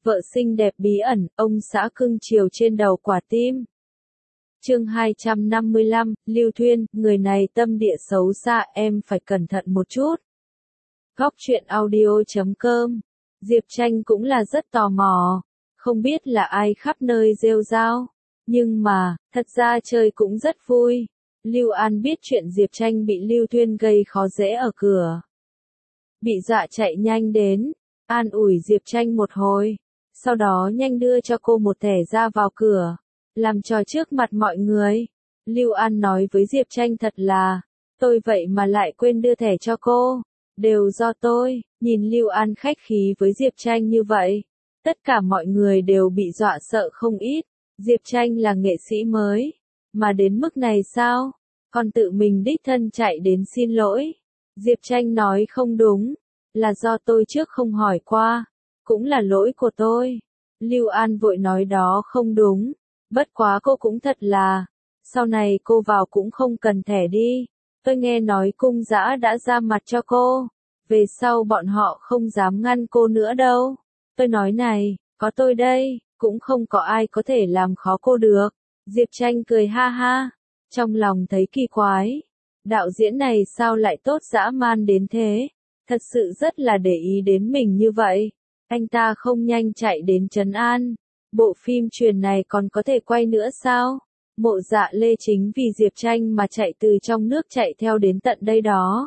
vợ xinh đẹp bí ẩn, ông xã cưng chiều trên đầu quả tim. Chương 255, Lưu Thuyên, người này tâm địa xấu xa, em phải cẩn thận một chút. Góc truyện audio.com. Diệp Tranh cũng là rất tò mò, không biết là ai khắp nơi rêu rao, nhưng mà, thật ra chơi cũng rất vui. Lưu An biết chuyện Diệp Tranh bị Lưu Thuyên gây khó dễ ở cửa. Bị dọa chạy nhanh đến, an ủi Diệp Tranh một hồi, sau đó nhanh đưa cho cô một thẻ ra vào cửa, làm trò trước mặt mọi người. Lưu An nói với Diệp Tranh thật là, tôi vậy mà lại quên đưa thẻ cho cô, đều do tôi. Nhìn Lưu An khách khí với Diệp Tranh như vậy, tất cả mọi người đều bị dọa sợ không ít. Diệp Tranh là nghệ sĩ mới, mà đến mức này sao? Còn tự mình đích thân chạy đến xin lỗi. Diệp Tranh nói không đúng, là do tôi trước không hỏi qua, cũng là lỗi của tôi. Lưu An vội nói đó không đúng, bất quá cô cũng thật là, sau này cô vào cũng không cần thẻ đi, tôi nghe nói cung dã đã ra mặt cho cô, về sau bọn họ không dám ngăn cô nữa đâu. Tôi nói này, có tôi đây, cũng không có ai có thể làm khó cô được. Diệp Tranh cười ha ha, trong lòng thấy kỳ quái, đạo diễn này sao lại tốt dã man đến thế, thật sự rất là để ý đến mình như vậy. Anh ta không nhanh chạy đến trấn an, bộ phim truyền này còn có thể quay nữa sao? Mộ Dạ Lê chính vì Diệp Tranh mà chạy từ trong nước chạy theo đến tận đây đó.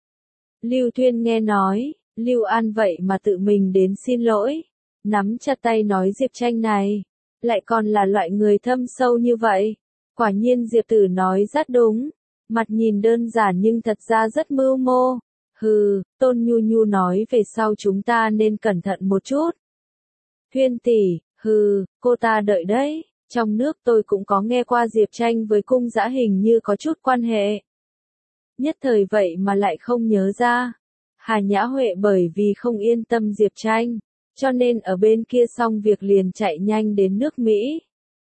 Lưu Thuyên nghe nói, Lưu An vậy mà tự mình đến xin lỗi, nắm chặt tay nói Diệp Tranh này, lại còn là loại người thâm sâu như vậy. Quả nhiên Diệp Tử nói rất đúng, mặt nhìn đơn giản nhưng thật ra rất mưu mô. Hừ, Tôn Nhu Nhu nói về sau chúng ta nên cẩn thận một chút. Thuyên tỷ, hừ, cô ta đợi đấy, trong nước tôi cũng có nghe qua Diệp Tranh với cung dã hình như có chút quan hệ. Nhất thời vậy mà lại không nhớ ra. Hà Nhã Huệ bởi vì không yên tâm Diệp Tranh, cho nên ở bên kia xong việc liền chạy nhanh đến nước Mỹ.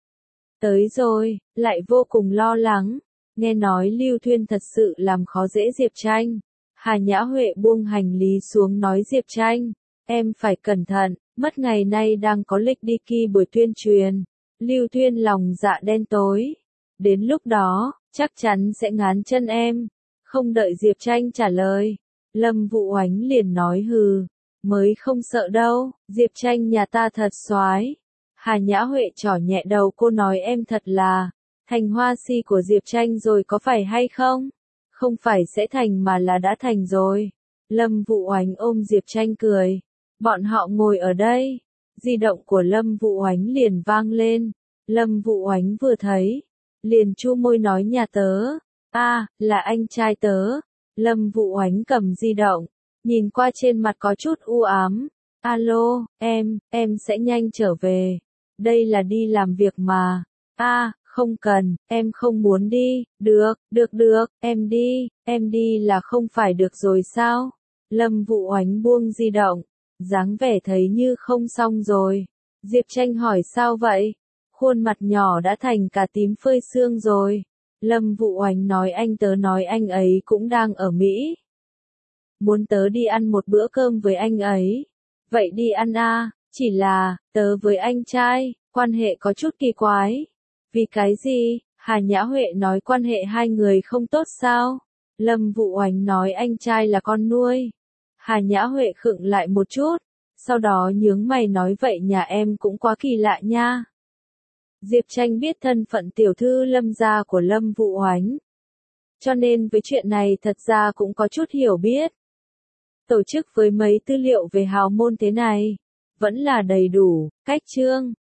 Tới rồi, lại vô cùng lo lắng, nghe nói Lưu Thuyên thật sự làm khó dễ Diệp Tranh. Hà Nhã Huệ buông hành lý xuống nói Diệp Tranh, em phải cẩn thận, mất ngày nay đang có lịch đi kỳ buổi tuyên truyền. Lưu Thuyên lòng dạ đen tối, đến lúc đó, chắc chắn sẽ ngán chân em. Không đợi Diệp Tranh trả lời, Lâm Vũ Oánh liền nói hừ, mới không sợ đâu, Diệp Tranh nhà ta thật soái. Hà Nhã Huệ trỏ nhẹ đầu cô nói em thật là, thành hoa si của Diệp Tranh rồi có phải hay không? Không phải sẽ thành mà là đã thành rồi. Lâm Vũ Oánh ôm Diệp Tranh cười. Bọn họ ngồi ở đây. Di động của Lâm Vũ Oánh liền vang lên. Lâm Vũ Oánh vừa thấy, liền chu môi nói nhà tớ. Là anh trai tớ. Lâm Vũ Oánh cầm di động, nhìn qua trên mặt có chút u ám. Alo, em sẽ nhanh trở về. Đây là đi làm việc mà. Không cần, em không muốn đi. Được, em đi là không phải được rồi sao? Lâm Vũ Oánh buông di động, dáng vẻ thấy như không xong rồi. Diệp Tranh hỏi sao vậy? Khuôn mặt nhỏ đã thành cả tím phơi sương rồi. Lâm Vũ Oánh nói anh tớ nói anh ấy cũng đang ở Mỹ. Muốn tớ đi ăn một bữa cơm với anh ấy. Vậy đi ăn chỉ là, tớ với anh trai, quan hệ có chút kỳ quái. Vì cái gì? Hà Nhã Huệ nói quan hệ hai người không tốt sao? Lâm Vũ Oánh nói anh trai là con nuôi. Hà Nhã Huệ khựng lại một chút, sau đó nhướng mày nói vậy nhà em cũng quá kỳ lạ nha. Diệp Tranh biết thân phận tiểu thư Lâm gia của Lâm Vũ Oánh, cho nên với chuyện này thật ra cũng có chút hiểu biết. Tổ chức với mấy tư liệu về hào môn thế này, vẫn là đầy đủ. Cách chương